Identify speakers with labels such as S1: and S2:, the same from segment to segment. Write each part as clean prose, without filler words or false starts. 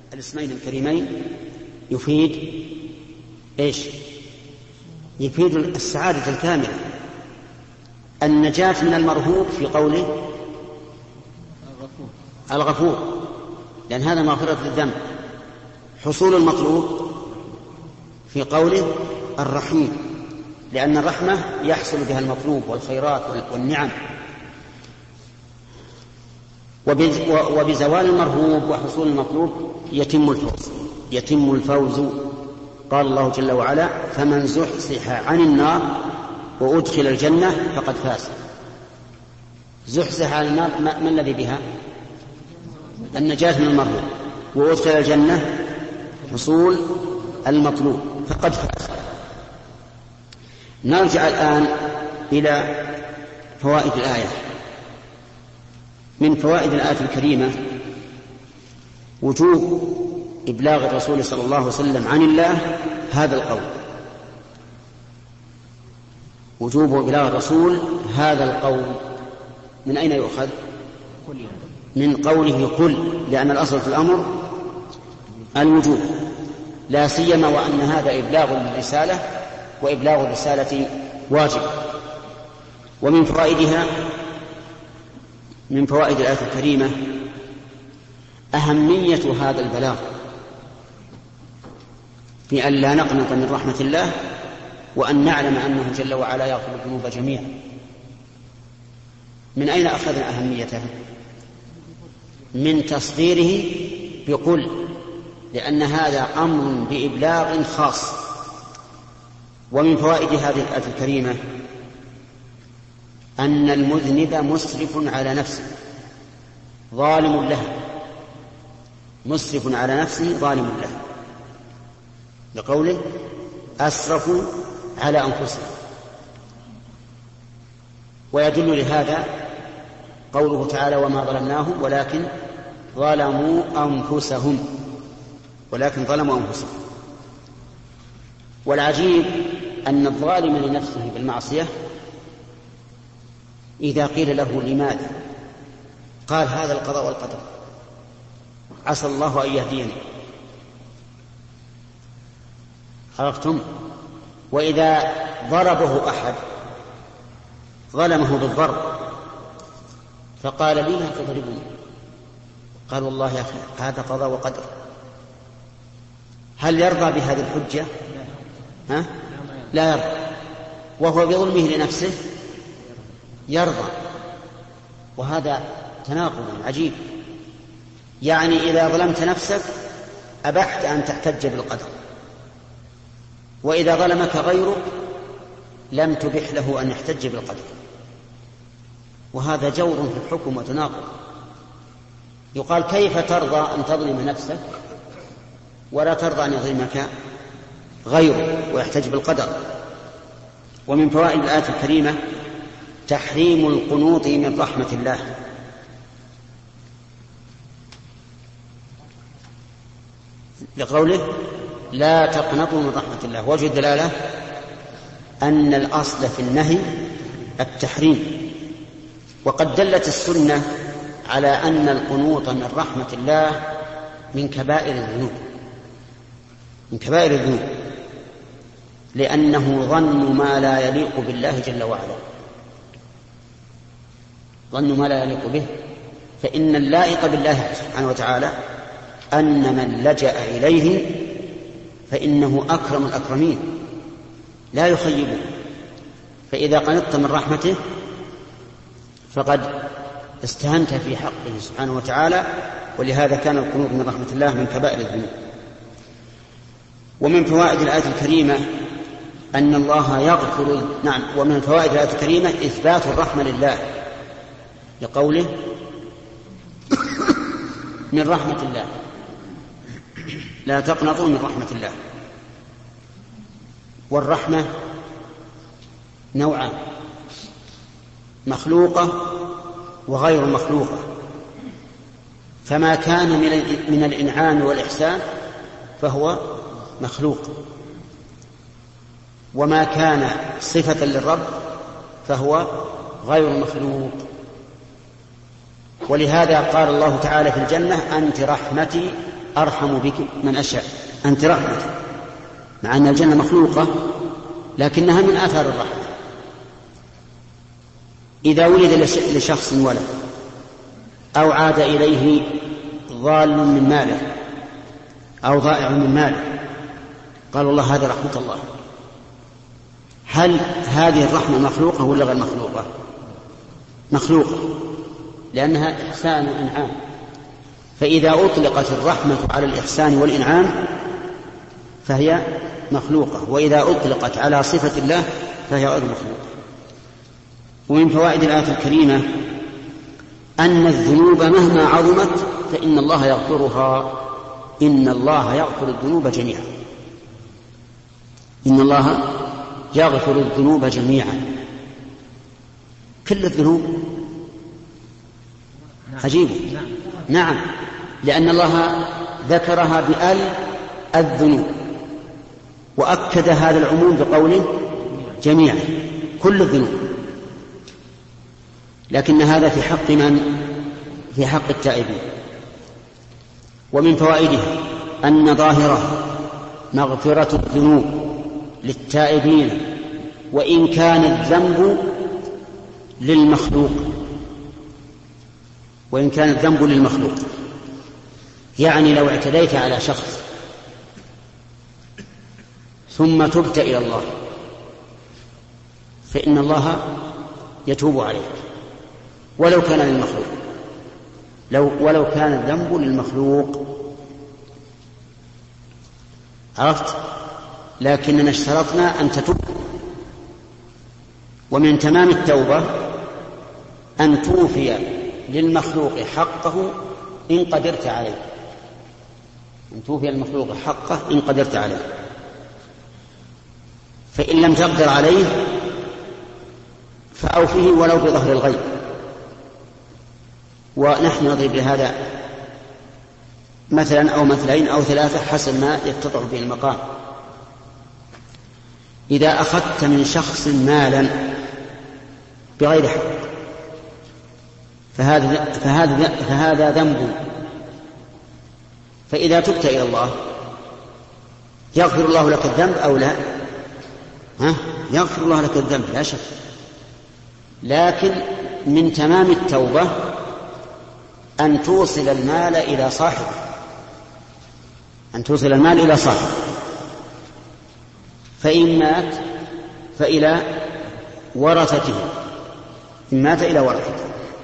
S1: الاسمين الكريمين يفيد إيش؟ يفيد السعادة الكاملة، النجاة من المرهوب في قوله الغفور، لأن هذا مغفرة للذنب، حصول المطلوب في قوله الرحيم، لأن الرحمة يحصل بها المطلوب والخيرات والنعم. وبزوال المرهوب وحصول المطلوب يتم الفوز. قال الله جل وعلا: فمن زحزح عن النار وأدخل الجنة فقد فاز. زحزح عن النار ما الذي بها؟ النجاة من المرهوب، وأدخل الجنة حصول المطلوب فقد فاز. نرجع الآن إلى فوائد الآية. من فوائد الآية الكريمة وجوب إبلاغ الرسول صلى الله عليه وسلم عن الله هذا القول، وجوب إبلاغ الرسول هذا القول. من أين يؤخذ؟ من قوله قل، لأن الأصل في الأمر الوجوب، لا سيما وأن هذا إبلاغ للرسالة، وإبلاغ الرسالة واجب. ومن فوائدها، من فوائد الآية الكريمة أهمية هذا البلاغ، بأن لا نقنط من رحمة الله، وأن نعلم أنه جل وعلا يغفر الذنوب جميعا. من أين أخذنا أهميته؟ من تصديره بقل، لأن هذا أمر بإبلاغ خاص. ومن فوائد هذه الآية الكريمة أن المذنب مسرف على نفسه ظالم له، مسرف على نفسه ظالم له، لقوله أسرفوا على أنفسهم. ويدل لهذا قوله تعالى: وما ظلمناهم ولكن ظلموا أنفسهم. والعجيب أن الظالم لنفسه بالمعصية إذا قيل له لماذا قال: هذا القضاء والقدر، عسى الله أن يهديني. عرفتم؟ وإذا ضربه أحد ظلمه بالضرب فقال: لما تضربني؟ قال: والله يا أخي هذا قضاء وقدر. هل يرضى بهذه الحجة؟ لا يرضى. وهو بظلمه لنفسه يرضى. وهذا تناقض عجيب. يعني إذا ظلمت نفسك أبحت أن تحتج بالقدر، وإذا ظلمك غيرك لم تبح له أن يحتج بالقدر. وهذا جور في الحكم وتناقض. يقال: كيف ترضى أن تظلم نفسك ولا ترضى أن يظلمك غيرك ويحتج بالقدر؟ ومن فوائد الآية الكريمة تحريم القنوط من رحمة الله، لقوله: لا تقنطوا من رحمة الله. وجه الدلالة أن الأصل في النهي التحريم، وقد دلت السنة على أن القنوط من رحمة الله من كبائر الذنوب، لأنه ظن ما لا يليق بالله جل وعلا، ظن ما لا يليق به. فإن اللائق بالله سبحانه وتعالى أن من لجأ إليه فإنه أكرم الأكرمين لا يخيبه. فإذا قنطت من رحمته فقد استهنت في حقه سبحانه وتعالى، ولهذا كان القنوط من رحمة الله من كبائر الذنوب. ومن فوائد الآية الكريمة أن الله يغفر. ومن فوائد الآية الكريمة إثبات الرحمة لله، لقوله: من رحمة الله، لا تقنطوا من رحمة الله. والرحمة نوعان: مخلوقة وغير مخلوقة. فما كان من الإنعام والإحسان فهو مخلوق، وما كان صفة للرب فهو غير مخلوق. ولهذا قال الله تعالى في الجنة: أنت رحمتي أرحم بك من أشاء، أنت رحمة، مع أن الجنة مخلوقة لكنها من آثار الرحمة. إذا ولد لشخص ولد أو عاد إليه ضال من ماله أو ضائع من ماله، قال الله هذه رحمة الله. هل هذه الرحمة مخلوقة ولا غير مخلوقة؟ مخلوقة، لأنها إحسان وإنعام. فإذا أطلقت الرحمة على الإحسان والإنعام فهي مخلوقة، وإذا أطلقت على صفة الله فهي غير مخلوقة. ومن فوائد الآية الكريمة أن الذنوب مهما عظمت فإن الله يغفرها. إن الله يغفر الذنوب جميعا. إن الله يغفر الذنوب جميعا، كل الذنوب. عجيب. نعم، لأن الله ذكرها بأل الذنوب، وأكد هذا العموم بقوله جميعا، كل الذنوب. لكن هذا في حق من؟ في حق التائبين. ومن فوائده أن ظاهره مغفرة الذنوب للتائبين وإن كان الذنب للمخلوق، وإن كان الذنب للمخلوق. يعني لو اعتديت على شخص ثم تبت إلى الله فإن الله يتوب عليك ولو كان للمخلوق، ولو كان الذنب للمخلوق. عرفت؟ لكننا اشترطنا أن تتوب. ومن تمام التوبة أن توفي للمخلوق حقه إن قدرت عليه، أن توفي المخلوق حقه إن قدرت عليه. فإن لم تقدر عليه فأوفه ولو بظهر الغيب. ونحن نضرب لهذا مثلا أو مثلين أو ثلاثة حسب ما يتضح به المقام. إذا أخذت من شخص مالا بغير حق فهذا ذنب. فإذا تبت إلى الله يغفر الله لك الذنب أو لا؟ يغفر الله لك الذنب لا شك. لكن من تمام التوبة أن توصل المال إلى صاحبه، أن توصل المال إلى صاحبه. فإن مات فإلى ورثته، إن مات إلى ورثته.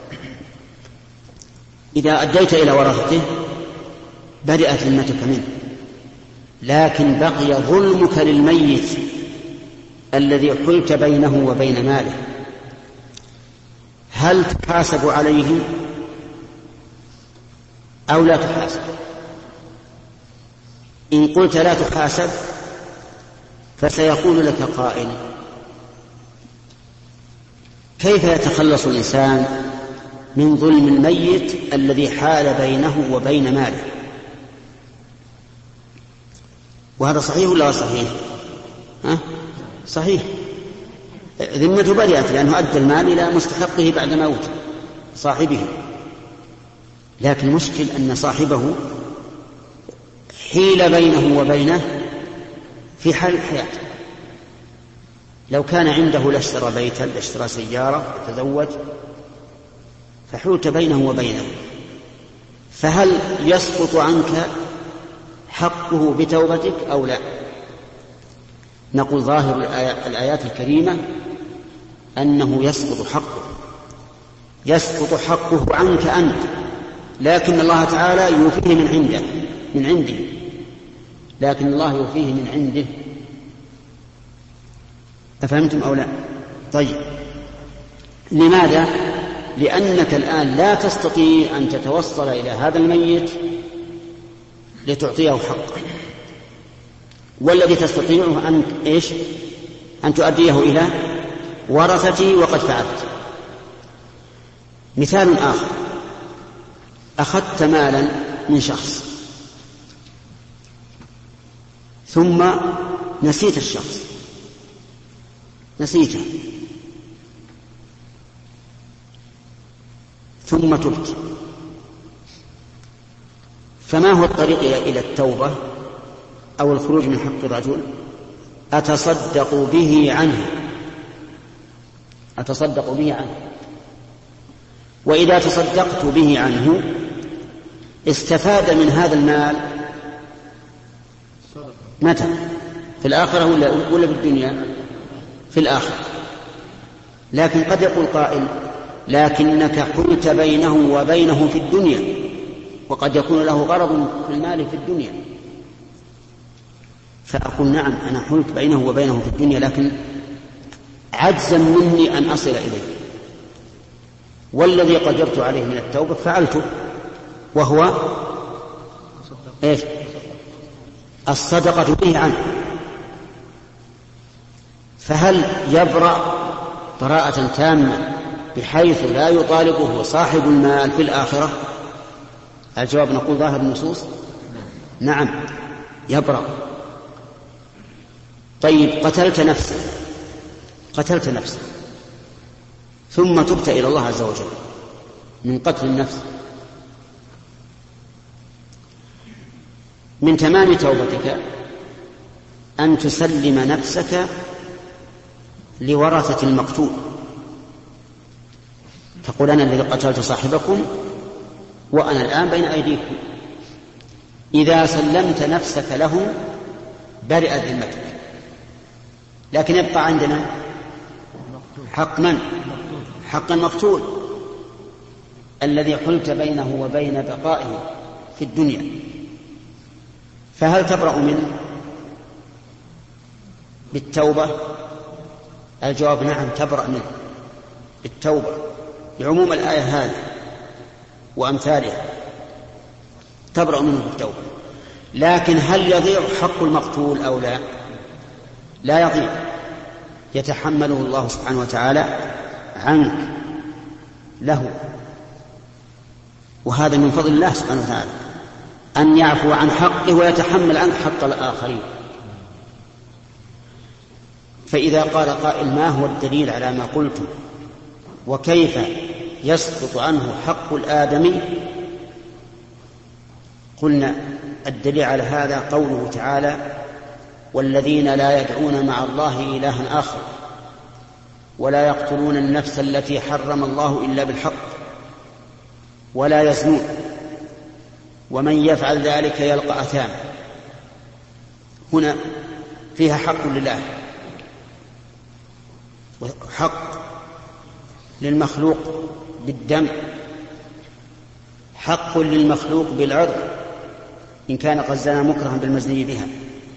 S1: إذا أديت إلى ورثته بدأت ذمتك منه، لكن بقي ظلمك للميت الذي حلت بينه وبين ماله. هل تحاسب عليه أو لا تحاسب؟ إن قلت لا تحاسب فسيقول لك قائل: كيف يتخلص الإنسان من ظلم الميت الذي حال بينه وبين ماله؟ وهذا صحيح ولا صحيح؟ صحيح، ذمته برئت لأنه أدى المال إلى مستحقه بعد موت صاحبه. لكن المشكل أن صاحبه حيل بينه وبينه في حال الحياة. لو كان عنده لاشترى بيتا، لاشترى سيارة، تزوج، فحولت بينه وبينه، فهل يسقط عنك حقه بتوبتك أو لا؟ نقول ظاهر الآيات الكريمة أنه يسقط حقه عنك أنت، لكن الله تعالى يوفيه من عنده، لكن الله يوفيه من عنده. أفهمتم أو لا؟ طيب، لماذا؟ لأنك الآن لا تستطيع أن تتوصل إلى هذا الميت لتعطيه حقه، والذي تستطيع أن تؤديه إلى ورثته وقد فعلت. مثال آخر: أخذت مالا من شخص ثم نسيت الشخص، نسيته، ثم تبت، فما هو الطريق إلى التوبة أو الخروج من حق الرجل؟ أتصدق به عنه، أتصدق به عنه. وإذا تصدقت به عنه استفاد من هذا المال متى؟ في الآخرة ولا في الدنيا؟ في الآخرة. لكن قد يقول قائل لكنك حلت بينه وبينه في الدنيا، وقد يكون له غرض في المال في الدنيا. فأقول نعم، أنا حلت بينه وبينه في الدنيا، لكن عجزا مني أن أصل إليه، والذي قدرت عليه من التوبة فعلته، وهو إيش؟ الصدقة به عنه. فهل يبرأ براءة تامة بحيث لا يطالبه صاحب المال في الآخرة؟ الجواب نقول ظاهر النصوص نعم يبرأ. طيب قتلت نفسا ثم تبت إلى الله عز وجل من قتل النفس، من تمام توبتك أن تسلم نفسك لورثة المقتول، تقول أنا الذي قتلت صاحبكم وأنا الآن بين أيديكم. إذا سلمت نفسك له برئت ذمتك، لكن يبقى عندنا حق من؟ حق المقتول الذي حلت بينه وبين بقائه في الدنيا. فهل تبرأ منه بالتوبة؟ الجواب نعم تبرأ منه بالتوبة لعموم الآية هذه وأمثالها، تبرأ منه بالتوبة. لكن هل يضيع حق المقتول أو لا؟ لا يضيع، يتحمله الله سبحانه وتعالى عنك له، وهذا من فضل الله سبحانه وتعالى أن يعفو عن حقه ويتحمل عنك حق الآخرين. فإذا قال قائل ما هو الدليل على ما قلت وكيف يسقط عنه حق الآدمي؟ قلنا الدليل على هذا قوله تعالى والذين لا يدعون مع الله إلها آخر ولا يقتلون النفس التي حرم الله إلا بالحق ولا يزنون ومن يفعل ذلك يلقى أثاما. هنا فيها حق لله وحق للمخلوق بالدم، حق للمخلوق بالعرض إن كان قد زنى مكرها بالمزني بها.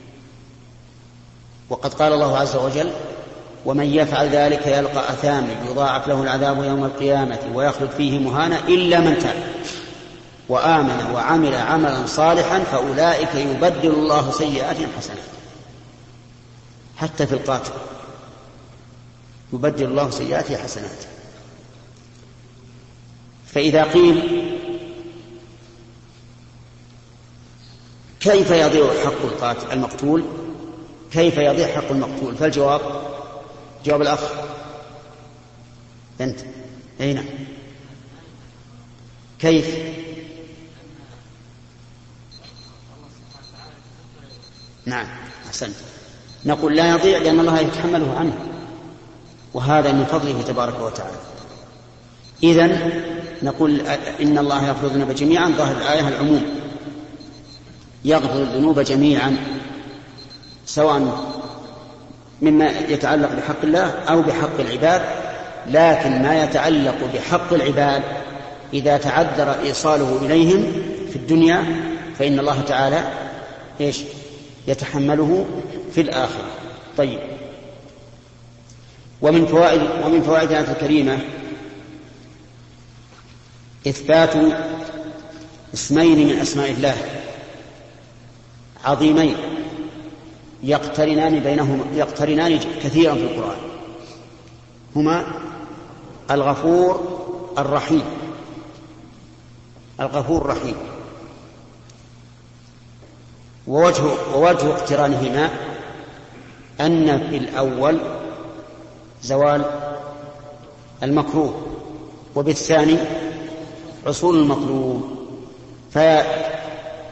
S1: وقد قال الله عز وجل ومن يفعل ذلك يلقى أثاما يضاعف له العذاب يوم القيامة ويخلد فيه مهانا إلا من تاب وآمن وعمل عملا صالحا فأولئك يبدل الله سيئاتهم حسنات. حتى في القاتل يبدل الله سيئاته حسنات. فإذا قيل كيف يضيع حق القاتل المقتول، كيف يضيع حق المقتول؟ فالجواب جواب الأخ أنت أين كيف؟ نعم أحسنت. نقول لا يضيع لأن الله يتحمله عنه، وهذا من فضله تبارك وتعالى. إذن نقول إن الله يغفر الذنوب جميعا، ظاهر الآية العموم، يغفر الذنوب جميعا سواء مما يتعلق بحق الله أو بحق العباد. لكن ما يتعلق بحق العباد إذا تعذر إيصاله إليهم في الدنيا فإن الله تعالى إيش يتحمله في الآخرة. طيب، ومن فوائد الآية الكريمة إثبات اسمين من أسماء الله عظيمين يقترنان كثيرا في القرآن، هما الغفور الرحيم. الغفور الرحيم، ووجه اقترانهما أن في الأول زوال المكروه وبالثاني حصول المطلوب.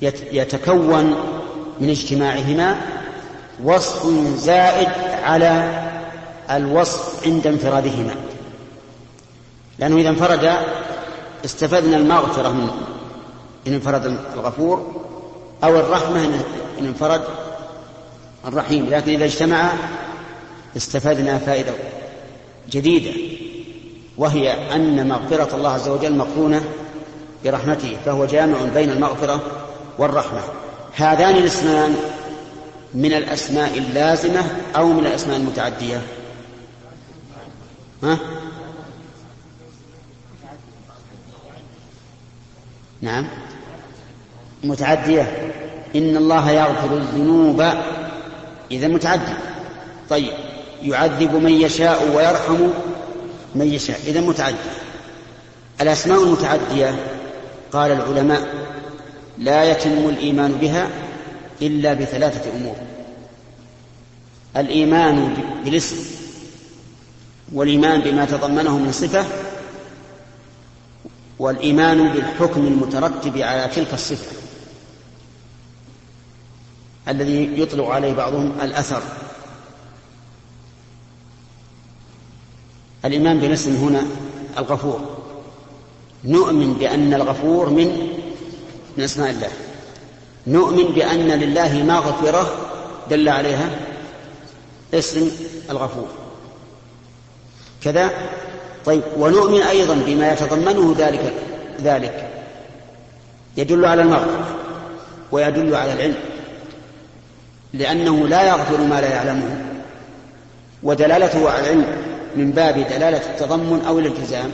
S1: يتكون من اجتماعهما وصف زائد على الوصف عند انفرادهما، لأنه إذا انفرد استفدنا المغفرة من إن انفرد الغفور، أو الرحمة إن انفرد الرحيم، لكن إذا اجتمع استفدنا فائدة جديدة، وهي أن مغفرة الله عز وجل مقرونة برحمته، فهو جامع بين المغفرة والرحمة. هذان الاسمان من الأسماء اللازمة أو من الأسماء المتعدية؟ نعم متعدية. إن الله يغفر الذنوب، إذا متعدي. طيب يعذب من يشاء ويرحم من يشاء، إذا متعدي. الأسماء المتعدية قال العلماء لا يتم الإيمان بها إلا بثلاثة أمور: الإيمان بالاسم، والإيمان بما تضمنه من صفة، والإيمان بالحكم المترتب على تلك الصفة الذي يطلق عليه بعضهم الأثر. الإيمان بالاسم هنا الغفور، نؤمن بأن الغفور من أسماء الله، نؤمن بأن لله مغفرة دل عليها اسم الغفور كذا. طيب ونؤمن أيضا بما يتضمنه ذلك يدل على المغفرة ويدل على العلم، لأنه لا يغفر ما لا يعلمه، ودلالته على العلم من باب دلالة التضمن أو الالتزام.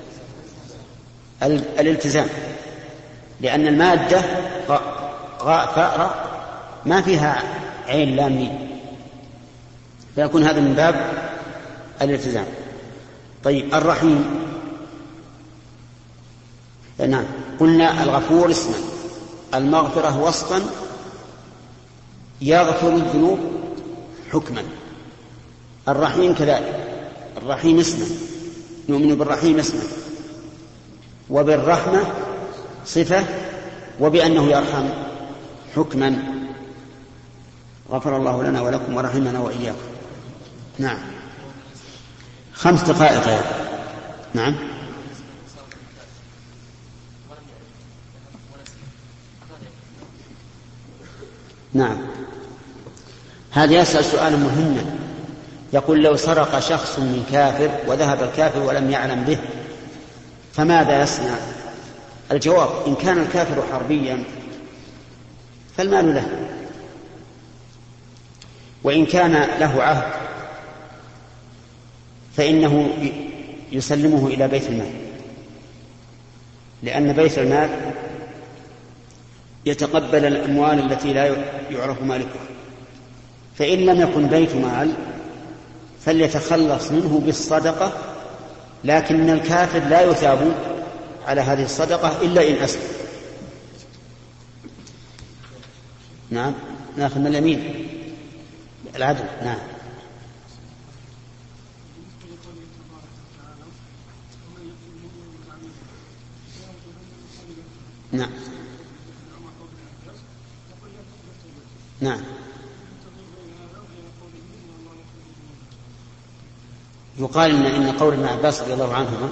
S1: الالتزام، لأن المادة غاء فاء راء ما فيها عين لام ميم، فيكون هذا من باب الالتزام. طيب الرحيم، نعم قلنا الغفور اسما، المغفرة وصفا، يغفر الذنوب حكما. الرحيم كذلك، الرحيم اسما، نؤمن بالرحيم اسما، وبالرحمة صفة، وبأنه يرحم حكما. غفر الله لنا ولكم ورحمنا وإياكم. نعم 5 دقائق يا نعم. نعم هذا يسأل سؤالا مهما، يقول لو سرق شخص من كافر وذهب الكافر ولم يعلم به فماذا يصنع؟ الجواب: إن كان الكافر حربيا فالمال له، وإن كان له عهد فإنه يسلمه إلى بيت المال، لأن بيت المال يتقبل الأموال التي لا يعرف مالكها، فإن لم يكن بيت مال فليتخلص منه بالصدقة، لكن الكافر لا يثاب على هذه الصدقة إلا إن أسلم. نعم ناخذ من اليمين العدل. نعم نعم نعم يقال إن قول ابن عباس رضي الله عنهما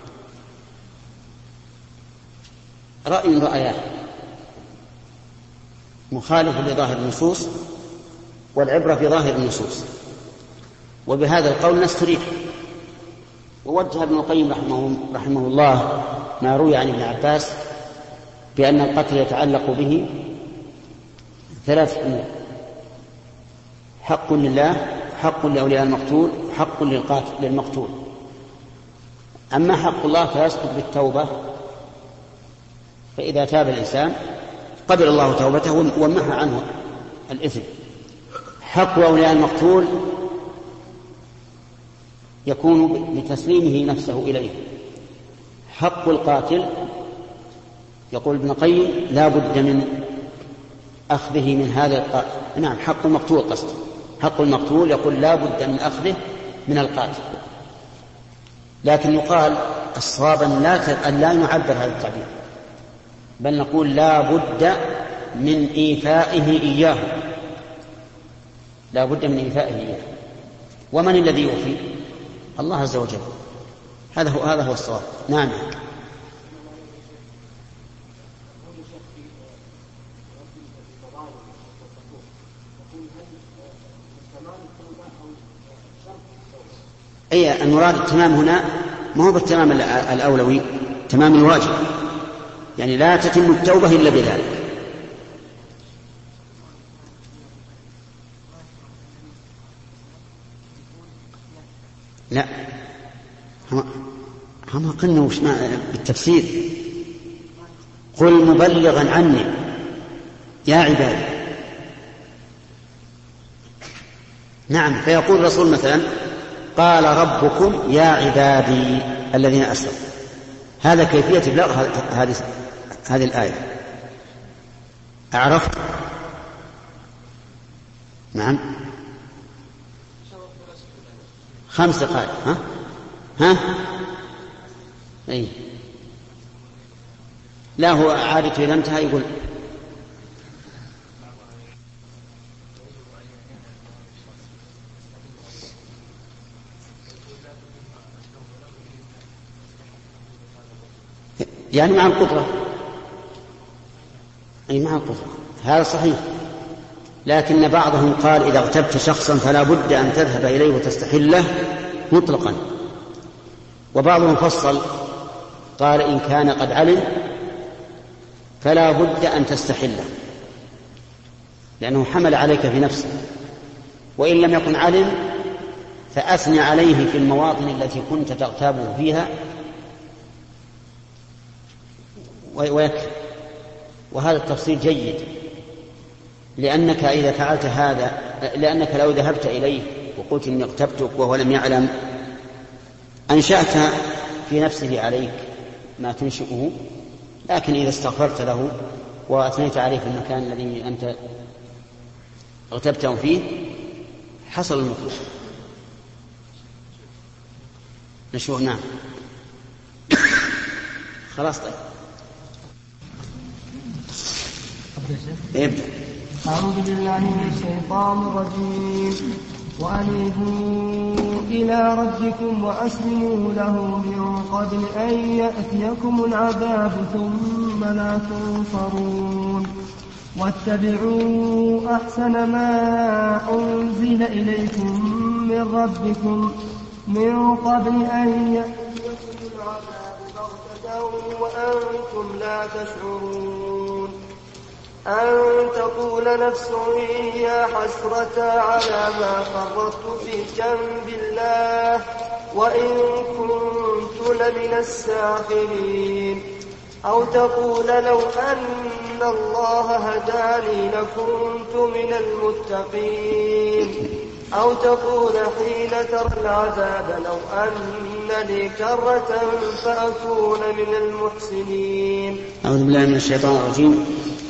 S1: رأي رأيان مخالف لظاهر النصوص، والعبرة في ظاهر النصوص، وبهذا القول نستريح. ووجه ابن القيم رحمه الله ما روي عن ابن عباس بأن القتل يتعلق به 3 أمور: حق لله، حق لأولياء المقتول، حق للمقتول. أما حق الله فيسقط بالتوبة، فإذا تاب الإنسان قبل الله توبته ومحى عنه الإثم. حق أولياء المقتول يكون بتسليمه نفسه إليه. حق القاتل يقول ابن القيم لا بد من أخذه من هذا القاتل. نعم حق المقتول قصد، حق المقتول يقول لا بد من أخذه من القاتل، لكن يقال الصواب أن لا نعبر هذا التعبير، بل نقول لا بد من إيفائه إياه، لا بد من إيفائه إياه. ومن الذي يوفي؟ الله عز وجل. هذا هو الصواب. نعم. أي المراد التمام هنا ما هو بالتمام الأولوي، تمام الواجب، يعني لا تتم التوبة إلا بذلك. لا، هم قلنا وش بالتفسير. قل مبلغا عني يا عبادي. نعم، فيقول الرسول مثلا قال ربكم يا عبادي الذين أسرفوا. هذا كيفية إبلاغ هذه الآية. أعرفت؟ نعم. 5 قال. ها أي لا، هو عادة إذا انتهى يقول يعني مع القدرة، أي مع القدرة، هذا صحيح. لكن بعضهم قال إذا اغتبت شخصا فلا بد أن تذهب إليه وتستحله مطلقا، وبعضهم فصل قال إن كان قد علم فلا بد أن تستحله لأنه حمل عليك في نفسه، وإن لم يكن علم فأثني عليه في المواطن التي كنت تغتابه فيها ويكفي. وهذا التفصيل جيد، لأنك إذا فعلت هذا، لأنك لو ذهبت إليه وقلت إني اغتبتك وهو لم يعلم أنشأت في نفسه عليك ما تنشئه، لكن إذا استغفرت له وأثنيت عليه في المكان الذي أنت اغتبته فيه حصل المطلوب. نشوف. نعم. خلاص. طيب ابدأ.
S2: أعوذ بالله من الشيطان الرجيم. وأنيبوا إلى ربكم وأسلموا له من قبل أن يأتيكم العذاب ثم لا تنصرون. واتبعوا أحسن ما أنزل إليكم من ربكم من قبل أن يأتيكم العذاب بغتة وأنتم لا تشعرون. أن تقول نفس يا حسرة على ما فرطت في جنب الله وإن كنت لمن الساخرين. أو تقول لو أن الله هداني لكنت من المتقين. أو تقول حين ترى العذاب لو أن لي كرة فأكون من المحسنين.
S1: أعوذ بالله من الشيطان الرجيم.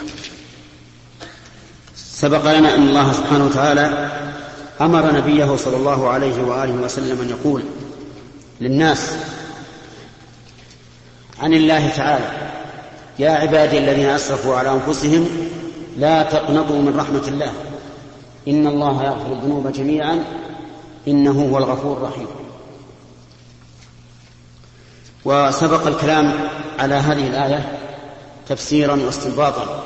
S1: سبق لنا أن الله سبحانه وتعالى أمر نبيه صلى الله عليه وآله وسلم أن يقول للناس عن الله تعالى يا عبادي الذين أسرفوا على أنفسهم لا تقنطوا من رحمة الله إن الله يغفر الذنوب جميعا إنه هو الغفور الرحيم. وسبق الكلام على هذه الآية تفسيرا واستنباطا.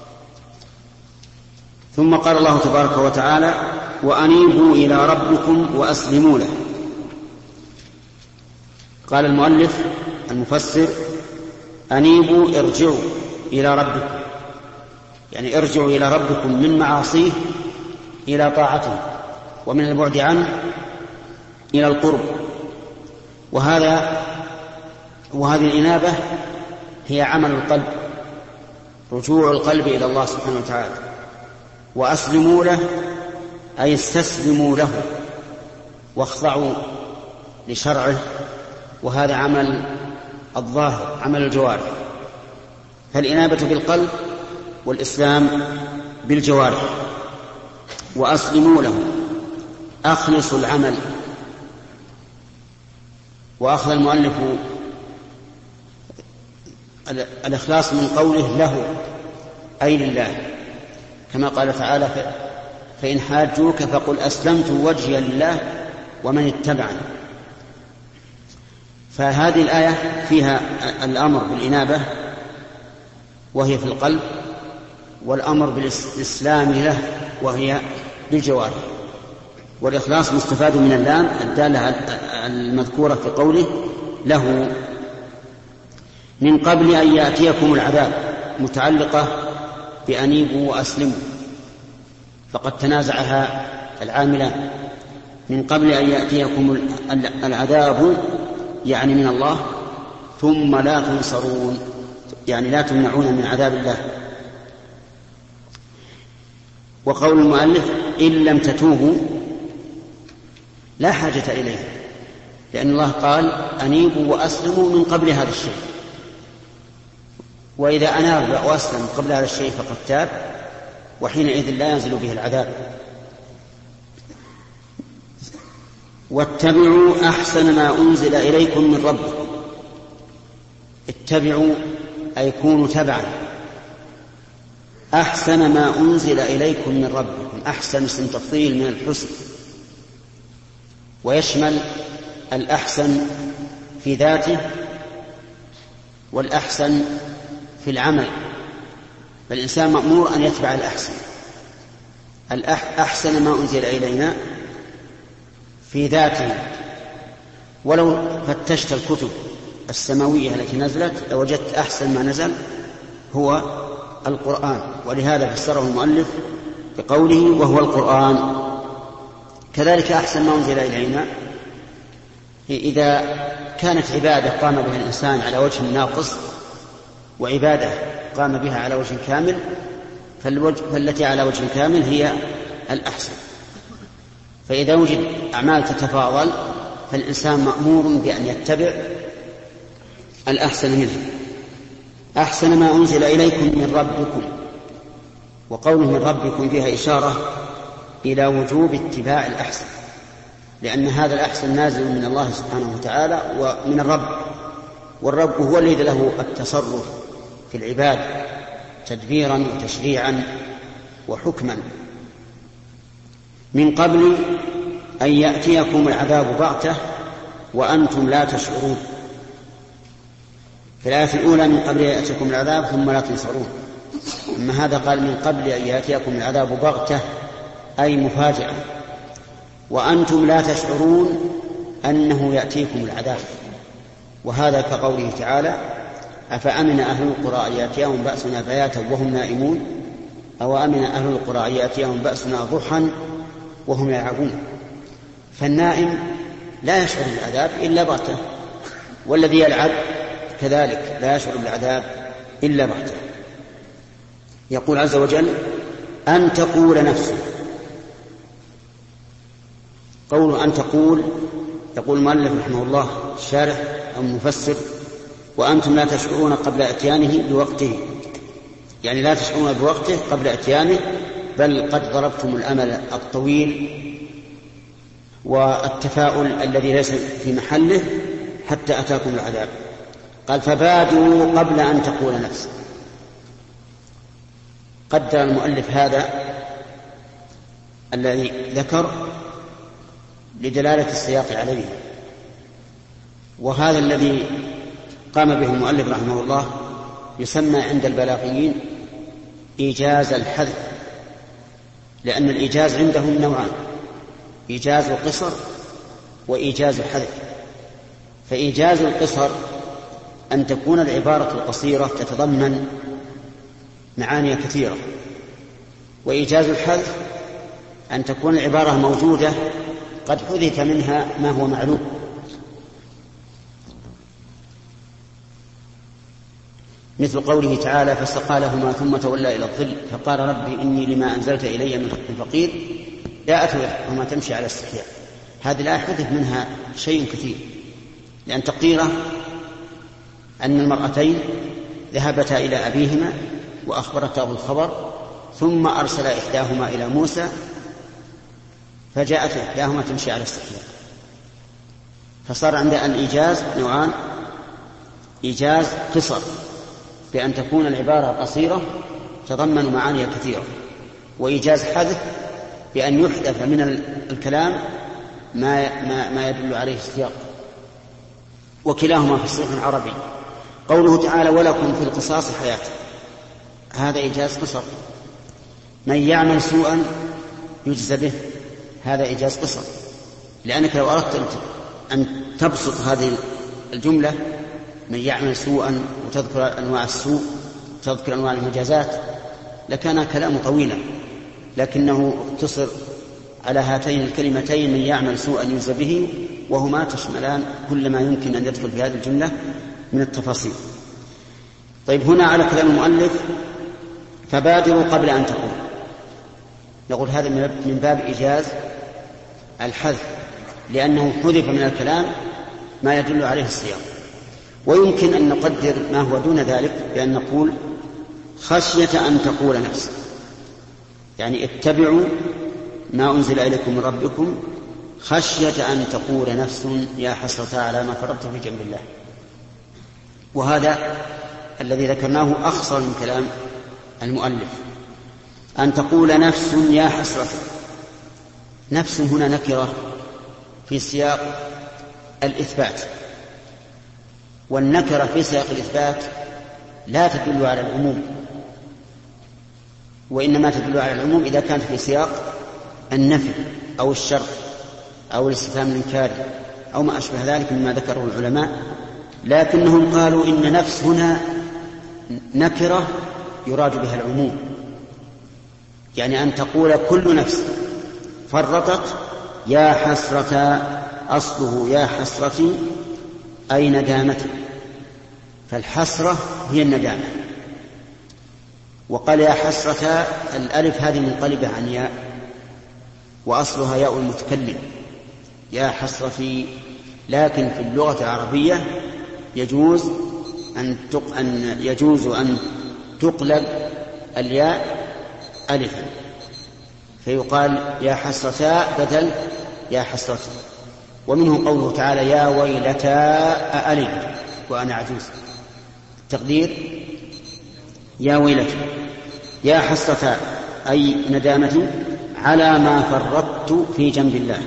S1: ثم قال الله تبارك وتعالى وأنيبوا إلى ربكم وأسلموا له. قال المؤلف المفسر أنيبوا ارجعوا إلى ربكم، يعني ارجعوا إلى ربكم من معاصيه إلى طاعته ومن البعد عنه إلى القرب. وهذه الإنابة هي عمل القلب، رجوع القلب إلى الله سبحانه وتعالى. وأسلموا له أي استسلموا له واخضعوا لشرعه، وهذا عمل الظاهر عمل الجوارح. فالإنابة بالقلب والإسلام بالجوارح. وأسلموا له أخلصوا العمل. وأخذ المؤلف الإخلاص من قوله له أي لله، كما قال تعالى: فإن حاجوك فقل أسلمت وجهي لله ومن اتبعني. فهذه الآية فيها الأمر بالإنابة وهي في القلب، والأمر بالإسلام له وهي بالجوارح. والإخلاص مستفاد من اللام الدالة المذكورة في قوله له من قبل أن يأتيكم العذاب، متعلقة بأنيبوا وأسلموا، فقد تنازعها العاملان. من قبل أن يأتيكم العذاب يعني من الله، ثم لا تنصرون يعني لا تمنعون من عذاب الله. وقول المؤلف إن لم تتوبوا لا حاجة إليه، لأن الله قال أنيبوا وأسلموا من قبل هذا الشيء، وإذا أناب وأسلم قبل هذا الشيء فقد تاب، وحينئذ لا ينزل به العذاب. واتبعوا أحسن ما أنزل إليكم من ربكم. اتبعوا أي كونوا تبعا أحسن ما أنزل إليكم من ربكم. أحسن اسم تفضيل من الحسن، ويشمل الأحسن في ذاته والأحسن في العمل، فالإنسان مأمور أن يتبع الأحسن. أحسن ما أنزل إلينا في ذاته، ولو فتشت الكتب السماوية التي نزلت لوجدت أحسن ما نزل هو القرآن، ولهذا فسره المؤلف بقوله وهو القرآن. كذلك أحسن ما أنزل إلينا إذا كانت عبادة قام بها الإنسان على وجه ناقص وعبادة قام بها على وجه كامل، فالتي على وجه كامل هي الأحسن. فإذا وجد أعمال تتفاضل فالإنسان مأمور بأن يتبع الأحسن منه. أحسن ما أنزل إليكم من ربكم، وقوله من ربكم فيها إشارة إلى وجوب اتباع الأحسن، لأن هذا الأحسن نازل من الله سبحانه وتعالى ومن الرب، والرب هو الذي له التصرف في العباد تدبيرا وتشريعا وحكما. من قبل أن يأتيكم العذاب بغتة وأنتم لا تشعرون. في الآية الأولى من قبل أن يأتيكم العذاب ثم لا تنصرون، أما هذا قال من قبل أن يأتيكم العذاب بغتة أي مفاجأة، وأنتم لا تشعرون أنه يأتيكم العذاب. وهذا كقوله تعالى أفأمن أهل القرى أن يأتيهم بأسنا بياتا وهم نائمون، أو أمن أهل القرى أن يأتيهم بأسنا ضحى وهم يلعبون. فالنائم لا يشعر بالعذاب إلا بغتة، والذي يلعب كذلك لا يشعر بالعذاب إلا بغتة. يقول عز وجل أن تقول نفسه. قول أن تقول، يقول المؤلف رحمه الله الشارح أو المفسر وأنتم لا تشعرون قبل إتيانه بوقته، يعني لا تشعرون بوقته قبل إتيانه، بل قد ضربتم الأمل الطويل والتفاؤل الذي ليس في محله حتى أتاكم العذاب. قال فبادوا قبل أن تقول نفسه. قدر المؤلف هذا الذي ذكر لدلالة السياق عليه، وهذا الذي قام به المؤلف رحمه الله يسمى عند البلاغيين إيجاز الحذف، لأن الإيجاز عندهم نوعان: إيجاز القصر وإيجاز الحذف. فإيجاز القصر أن تكون العبارة القصيرة تتضمن معاني كثيرة، وإيجاز الحذف أن تكون العبارة موجودة قد حذف منها ما هو معلوم. مثل قوله تعالى فاستقى لهما ثم تولى إلى الظل فقال ربي إني لما أنزلت إلي من خير فقير جاءته وما تمشي على استحياء. هذه الآية حذف منها شيء كثير، لأن تقديره أن المرأتين ذهبتا إلى أبيهما وأخبرته الخبر، ثم أرسل إحداهما إلى موسى فجاءت إحداهما تمشي على استحياء. فصار عند الإيجاز نوعان: إيجاز قصر بأن تكون العبارة قصيرة تضمن معاني كثيرة، وإيجاز حذف بأن يحذف من الكلام ما يدل عليه السياق، وكلاهما فصيح عربي. قوله تعالى ولكم في القصاص حياة، هذا إيجاز قصر. من يعمل سوءا يجزى به، هذا إيجاز قصر، لأنك لو أردت أن تبسط هذه الجملة من يعمل سوءا وتذكر أنواع السوء وتذكر أنواع المجازات لكان كلام طويلا، لكنه اقتصر على هاتين الكلمتين من يعمل سوءا يجزى به، وهما تشملان كل ما يمكن أن يدخل في هذه الجملة من التفاصيل. طيب، هنا على كلام المؤلف فبادروا قبل أن تقول، نقول هذا من باب إيجاز الحذف، لأنه حذف من الكلام ما يدل عليه السياق. ويمكن أن نقدر ما هو دون ذلك بأن نقول خشية أن تقول نفس، يعني اتبعوا ما أنزل إليكم من ربكم خشية أن تقول نفس يا حسرة على ما فرطت في جنب الله. وهذا الذي ذكرناه أخصر من كلام المؤلف، أن تقول نفس يا حسرة. نفس هنا نكرة في سياق الإثبات، والنكرة في سياق الإثبات لا تدل على العموم، وإنما تدل على العموم إذا كانت في سياق النفي أو الشر أو الاستفهام الإنكاري أو ما أشبه ذلك مما ذكره العلماء. لكنهم قالوا إن نفس هنا نكرة يراد بها العموم، يعني أن تقول كل نفس فرطت يا حسرة، أصله يا حسرتي أي ندامتي، فالحسرة هي الندامة. وقال يا حسرة، الألف هذه منقلبة عن ياء وأصلها ياء المتكلم يا حسرتي، لكن في اللغة العربية يجوز أن تقلب الياء ألفا، فيقال يا حسرتا بدل يا حسرتي. ومنه قوله تعالى يا ويلتى أألد وأنا عجوز، التقدير يا ويلتى يا حسرتا أي ندامتي على ما فرطت في جنب الله.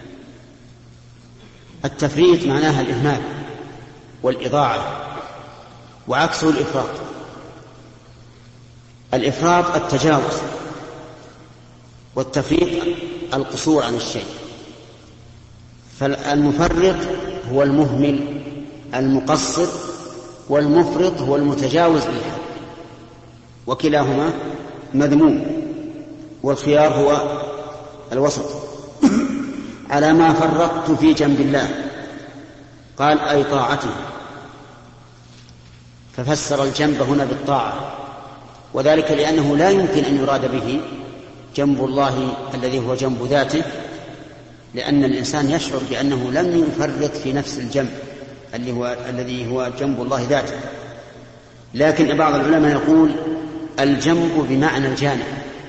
S1: التفريط معناها الإهمال والإضاعة، وعكسه الإفراط. الإفراط التجاوز، والتفريط القصور عن الشيء. فالمفرط هو المهمل المقصر، والمفرط هو المتجاوز للحد، وكلاهما مذموم، والخيار هو الوسط. على ما فرطت في جنب الله قال أي طاعته، ففسر الجنب هنا بالطاعة، وذلك لأنه لا يمكن أن يراد به جنب الله الذي هو جنب ذاته، لأن الإنسان يشعر بأنه لم يفرط في نفس الجنب الذي هو جنب الله ذاته. لكن بعض العلماء يقول الجنب بمعنى الجانب،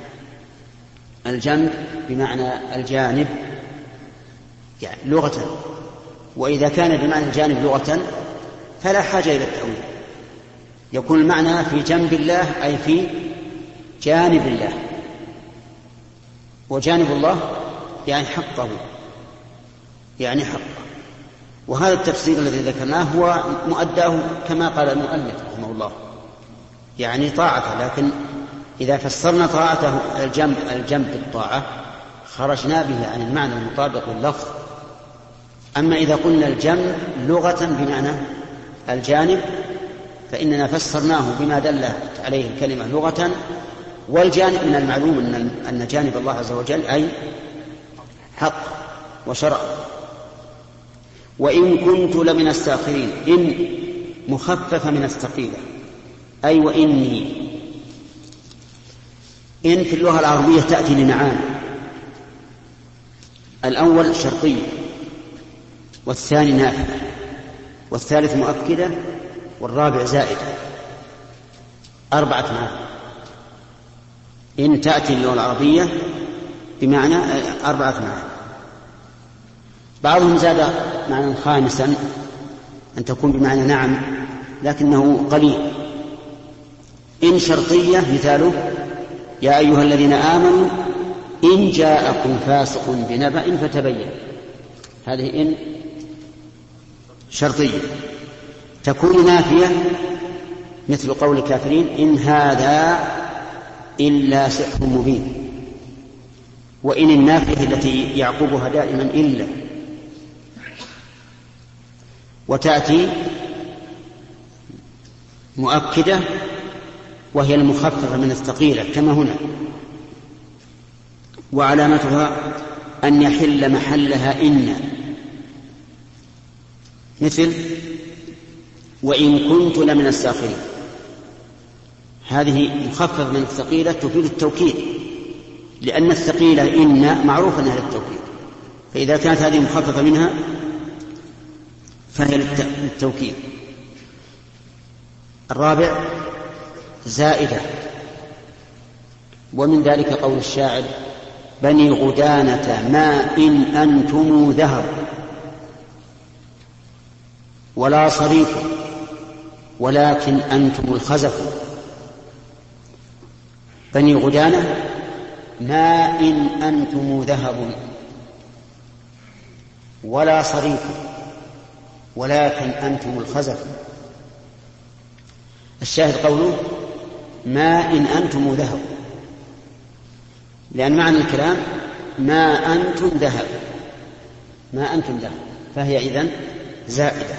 S1: الجنب بمعنى الجانب يعني لغة، وإذا كان بمعنى الجانب لغة فلا حاجة إلى التأويل، يكون المعنى في جنب الله أي في جانب الله، وجانب الله يعني حقه، يعني حقه. وهذا التفسير الذي ذكرناه هو مؤداه كما قال المؤلف رحمه الله، يعني طاعته. لكن إذا فسرنا طاعته الجنب بالطاعة خرجنا به عن المعنى المطابق لللفظ. أما إذا قلنا الجنب لغة بمعنى الجانب فإننا فسرناه بما دلت عليه الكلمة لغة، والجانب من المعلوم أن جانب الله عز وجل أي حق وشرع. وإن كنت لمن الساخرين، إن مخففة من الثقيلة أي وإني. إن في اللغة العربية تأتي لمعاني، الأول شرطية، والثاني نافذة، والثالث مؤكدة، والرابع زائدة، 4 معاني. إن تأتي اللغة العربية بمعنى 4 معاني. بعضهم زاد معنى خامسا أن تكون بمعنى نعم، لكنه قليل، إن شرطية مثاله يا أيها الذين آمنوا إن جاءكم فاسق بنبأ فتبين، هذه إن شرطية. تكون نافية مثل قول الكافرين إن هذا إلا سحر مبين، وإن النافية التي يعقبها دائما إلا. وتأتي مؤكدة وهي المخففة من الثقيلة كما هنا، وعلامتها أن يحل محلها إن، مثل وإن كنت لمن الساخرين، هذه مخففة من الثقيلة تفيد التوكيد، لأن الثقيلة إن معروفة أنها للتوكيد، فإذا كانت هذه مخففة منها فهي للتوكيد. الرابع زائدة، ومن ذلك قول الشاعر بني غدانة ما إن أنتم ذهب ولا صريف ولكن أنتم الخزف. بني غدانة ما إن أنتم ذهب ولا صريف ولكن أنتم الخزف. الشاهد قوله ما إن أنتم ذهب، لأن معنى الكلام ما أنتم ذهب، ما أنتم ذهب، فهي إذن زائدة.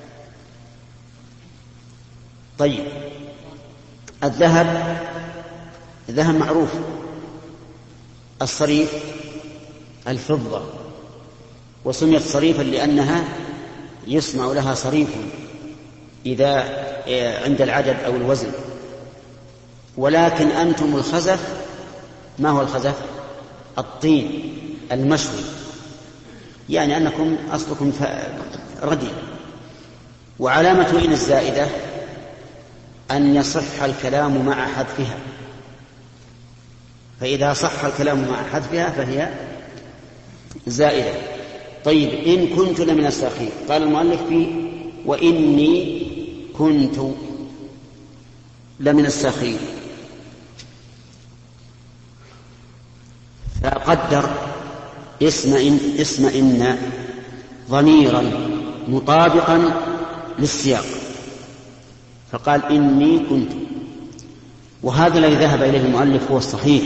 S1: طيب الذهب معروف، الصريف الفضة، وسميت صريفا لأنها يصنع لها صريف إذا عند العدد أو الوزن. ولكن أنتم الخزف، ما هو الخزف؟ الطين المشوي، يعني أنكم أصلكم ردي. وعلامة إن الزائدة أن يصح الكلام مع حذفها، فإذا صح الكلام مع حذفها فهي زائدة. طيب إن كنت لمن الساخرين، قال المؤلف فيه وإني كنت لمن الساخرين، فقدر اسم إن ضميرا مطابقا للسياق، فقال إني كنت. وهذا الذي ذهب إليه المؤلف هو الصحيح.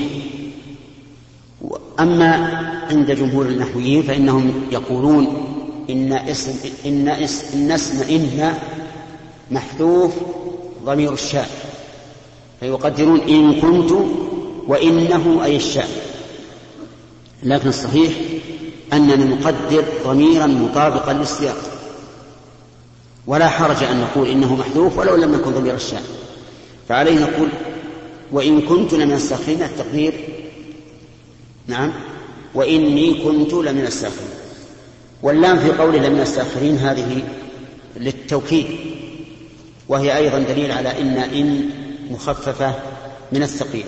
S1: أما عند جمهور النحويين فإنهم يقولون إن اسم إن محذوف ضمير الشاء، فيقدرون إن كنت وإنه أي الشاء، لكن الصحيح أننا نقدر ضميرا مطابقا للسياق، ولا حرج أن نقول إنه محذوف ولو لم يكن ضمير الشاء. فعليه نقول وإن كنت لمن الساخرين، التقدير نعم وإني كنت لمن الساخرين. واللام في قوله لمن الساخرين هذه للتوكيد، وهي أيضا دليل على إن مخففة من الثقيل.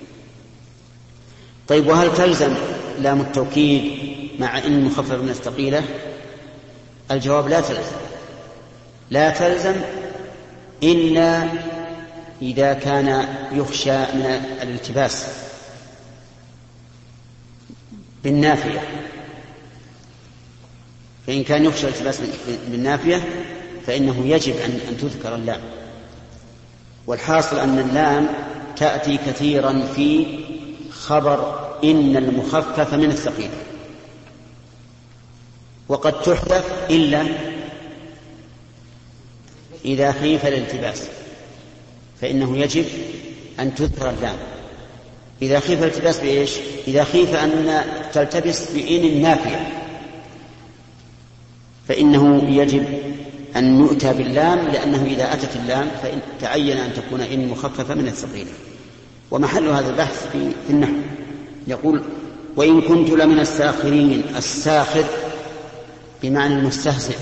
S1: طيب وهل تلزم لام التوكيد مع إن مخففة من الثقيلة؟ الجواب لا تلزم إلا إذا كان يخشى من الالتباس بالنافية، فإن كان يخشى الالتباس بالنافية فإنه يجب أن تذكر اللام. والحاصل أن اللام تأتي كثيرا في خبر إن المخففة من الثقيل، وقد تحذف إلا إذا خيف الالتباس، فإنه يجب أن تذكر اللام. إذا خيف الالتباس بإيش؟ إذا خيف أن تلتبس بإن النافية فإنه يجب أن يؤتى باللام، لأنه إذا أتت اللام فإن تعين أن تكون إن مخففة من الثقيلة. ومحل هذا البحث في النحو. يقول وإن كنت لمن الساخرين، الساخر بمعنى المستهزئ.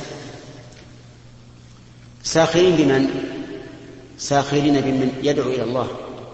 S1: ساخرين بمن؟ ساخرين بمن يدعو إلى الله،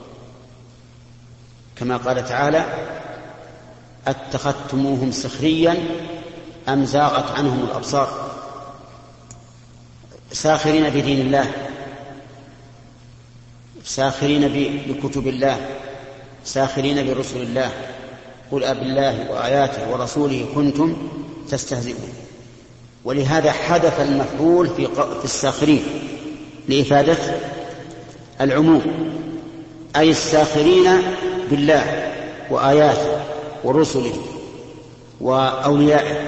S1: كما قال تعالى أتخذتموهم سخريا أم زاغت عنهم الأبصار. ساخرين بدين الله ساخرين بكتب الله، ساخرين برسل الله، قل أبالله وآياته ورسوله كنتم تستهزئون. ولهذا حذف المفعول في الساخرين لإفادة العموم، أي الساخرين بالله وآياته ورسله وأوليائه،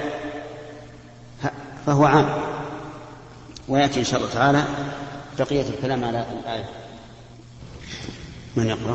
S1: فهو عام. ويأتي إن شاء الله تعالى بقية الكلام على الآية. من يقرأ؟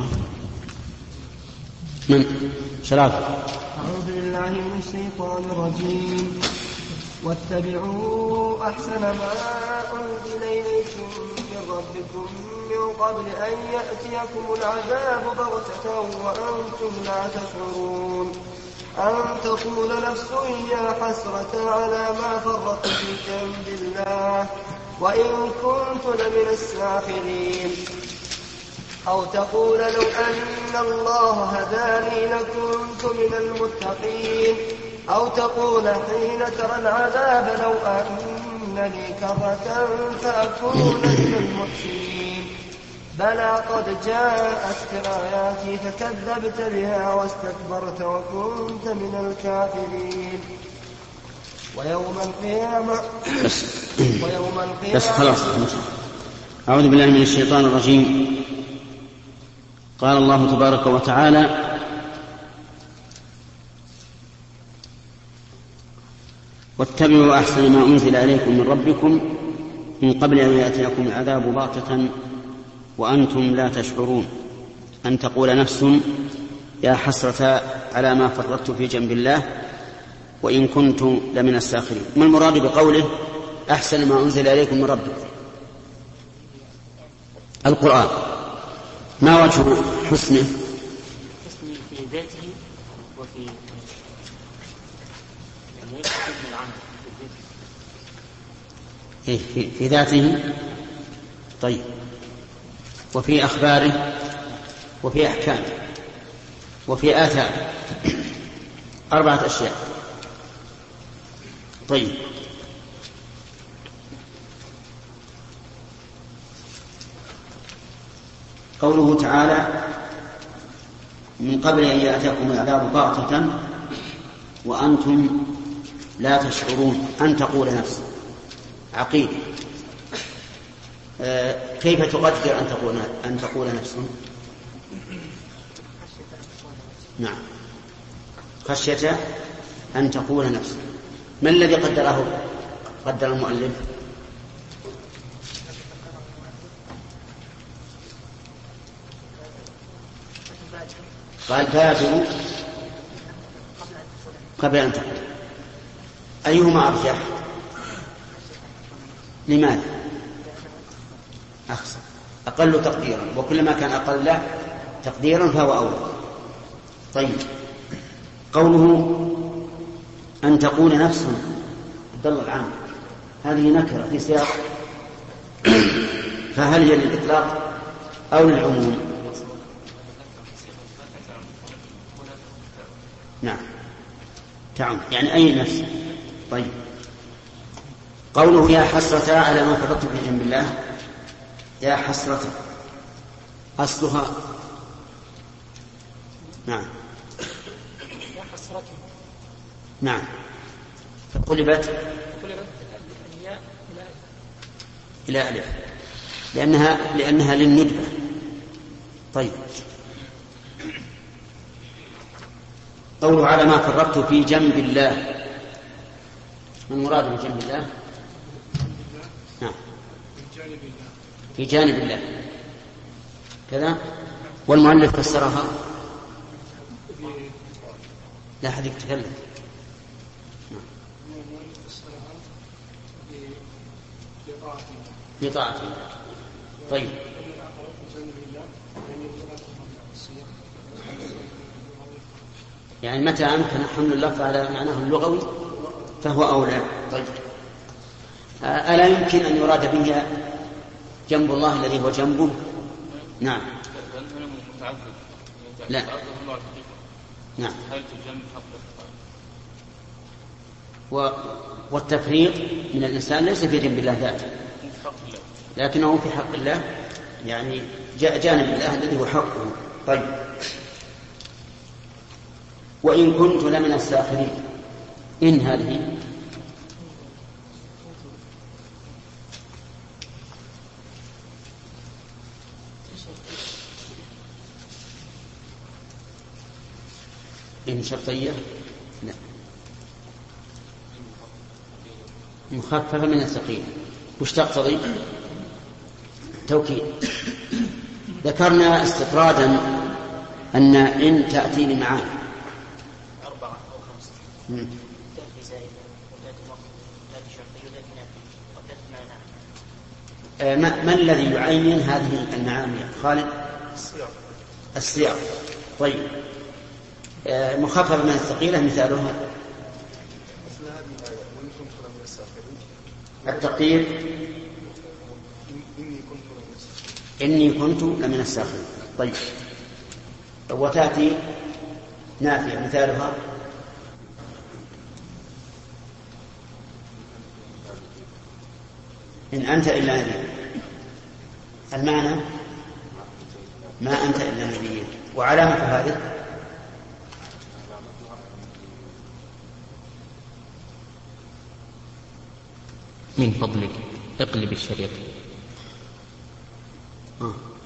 S1: من شراب؟
S2: أعوذ بالله من الشيطان الرجيم. واتبعوا أحسن ما أنزل إليكم من ربكم من قبل أن يأتيكم العذاب بغتة وأنتم لا تشعرون، أن تقول نفس يا حسرة على ما فرطت في جنب الله وإن كنت لمن الساخرين، أو تقول لو أن الله هداني لكنت من المتقين، أو تقول حين ترى العذاب لو أن لي كرة فأكون من المحسنين. بلى قد جاءتك آياتي فكذبت بها واستكبرت وكنت من الكافرين. ويوم القيامة
S1: بس خلاص. أعوذ بالله من الشيطان الرجيم. قال الله تبارك وتعالى: واتبعوا أحسن ما أنزل إليكم من ربكم من قبل أن يأتيكم العذاب بغتة وأنتم لا تشعرون، أن تقول نفس يا حسرة على ما فرطت في جنب الله وإن كنت لمن الساخرين. ما المراد بقوله أحسن ما أنزل إليكم من ربكم؟ القرآن. ما وجه حسنه؟
S3: حسنه في ذاته وفي
S1: في ذاته، طيب، وفي أخباره وفي أحكامه وفي آثاره، 4 أشياء. طيب، قوله تعالى: من قبل أن يأتيكم العذاب بغتة وأنتم لا تشعرون، أن تقول نفس عقيدة. كيف تقدر أن تقول نفس؟ نعم، خشية أن تقول نفس. ما الذي قدر المؤلف؟ قال بادروا قبل أن تقول. أيهما أرجح؟ لماذا؟ أخسر، أقل تقديرا، وكلما كان أقل تقديرا فهو أولى. طيب، قوله أن تقول نفس عبد الله العام، هذه نكرة في سياق، فهل هي للإطلاق أو للعموم؟ نعم، تعم يعني أي نفس. طيب، قوله يا حسرة على ما فرطت في جنب الله، يا حسرة أصلها نعم
S3: يا حسرة
S1: نعم، فقلبت إلى ألف لأنها للندبة. طيب، قوله على ما فرطت في جنب الله، ما المراد بجنب الله؟ نعم، في جانب الله كذا. والمؤلف فسرها لا أحد يتكلم. بطاعة الله. طيب، يعني متى أمكن حمل اللفظ على معناه اللغوي فهو أولى. طيب، ألا يمكن أن يراد به جنب الله الذي هو جنبه؟ نعم، لا، نعم. والتفريط من الإنسان ليس في جنب الله ذاته، لكنه في حق الله، يعني جانب الله الذي هو حقه. طيب، وإن كنت لمن الساخرين، إن هذه إن شرطية؟ لا، مخففة من الثقيل. وش تقتضي؟ توكيد. ذكرنا استطرادا أن إن تأتي لمعاني
S3: 4 أو 5 تأتي زائدة وتأتي مخففة وتأتي شرطية وتأتي نافية وتأتي معنى.
S1: ما الذي يعين هذه المعاني خالد؟ السياق. طيب، مخففة من الثقيلة مثالها التقدير إني كنت لمن الساخرين. طيب، وتأتي نافية مثالها إن أنت إلا نبي. المعنى ما أنت إلا نبي. وعلامة هذه
S4: من فضلك اقلب الشريط.